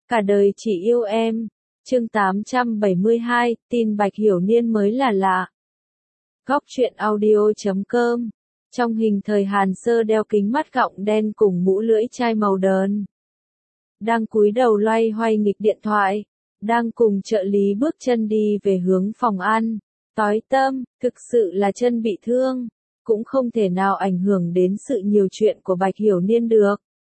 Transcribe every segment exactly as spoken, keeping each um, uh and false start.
Cả đời chỉ yêu em. Chương tám trăm bảy mươi hai, tin Bạch Hiểu Niên mới là lạ. Góc truyện audio chấm com. Trong hình thời Hàn Sơ đeo kính mắt gọng đen cùng mũ lưỡi chai màu đờn. Đang cúi đầu loay hoay nghịch điện thoại. Đang cùng trợ lý bước chân đi về hướng phòng ăn. Tối tâm, thực sự là chân bị thương. Cũng không thể nào ảnh hưởng đến sự nhiều chuyện của Bạch Hiểu Niên được.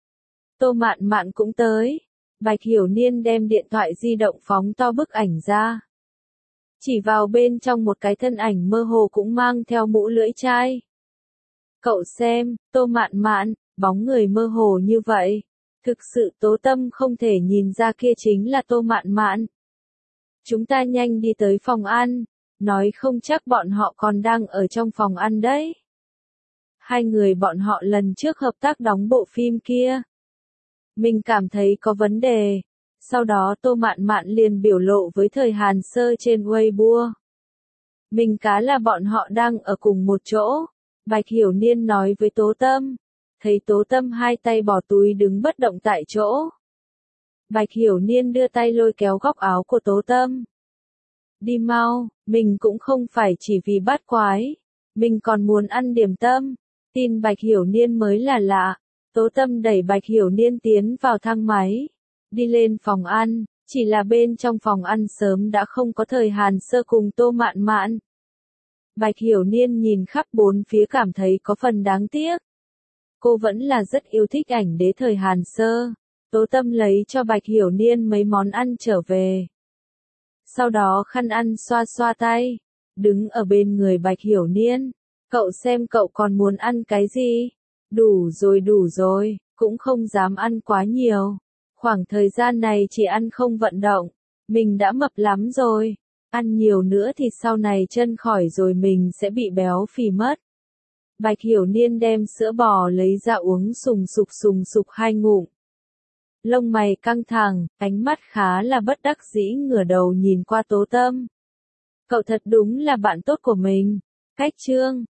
Tô Mạn Mạn cũng tới. Bạch Hiểu Niên đem điện thoại di động phóng to bức ảnh ra. Chỉ vào bên trong một cái thân ảnh mơ hồ cũng mang theo mũ lưỡi chai. Cậu xem, Tô Mạn Mạn, bóng người mơ hồ như vậy. Thực sự Tố Tâm không thể nhìn ra kia chính là Tô Mạn Mạn. Chúng ta nhanh đi tới phòng ăn, nói không chắc bọn họ còn đang ở trong phòng ăn đấy. Hai người bọn họ lần trước hợp tác đóng bộ phim kia. Mình cảm thấy có vấn đề. Sau đó Tô Mạn Mạn liền biểu lộ với thời Hàn Sơ trên Weibo. Mình cá là bọn họ đang ở cùng một chỗ. Bạch Hiểu Niên nói với Tố Tâm. Thấy Tố Tâm hai tay bỏ túi đứng bất động tại chỗ. Bạch Hiểu Niên đưa tay lôi kéo góc áo của Tố Tâm. Đi mau, mình cũng không phải chỉ vì bắt quái. Mình còn muốn ăn điểm tâm. Tin Bạch Hiểu Niên mới là lạ. Tố Tâm đẩy Bạch Hiểu Niên tiến vào thang máy. Đi lên phòng ăn, chỉ là bên trong phòng ăn sớm đã không có thời Hàn Sơ cùng Tô Mạn Mạn. Bạch Hiểu Niên nhìn khắp bốn phía cảm thấy có phần đáng tiếc. Cô vẫn là rất yêu thích ảnh đế thời Hàn Sơ. Tố Tâm lấy cho Bạch Hiểu Niên mấy món ăn trở về. Sau đó khăn ăn xoa xoa tay. Đứng ở bên người Bạch Hiểu Niên. Cậu xem cậu còn muốn ăn cái gì? Đủ rồi đủ rồi, cũng không dám ăn quá nhiều. Khoảng thời gian này chỉ ăn không vận động. Mình đã mập lắm rồi. Ăn nhiều nữa thì sau này chân khỏi rồi mình sẽ bị béo phì mất. Bạch Hiểu Niên đem sữa bò lấy ra uống sùng sục sùng sục hai ngụm. Lông mày căng thẳng, ánh mắt khá là bất đắc dĩ ngửa đầu nhìn qua Tố Tâm. Cậu thật đúng là bạn tốt của mình. Cách chương,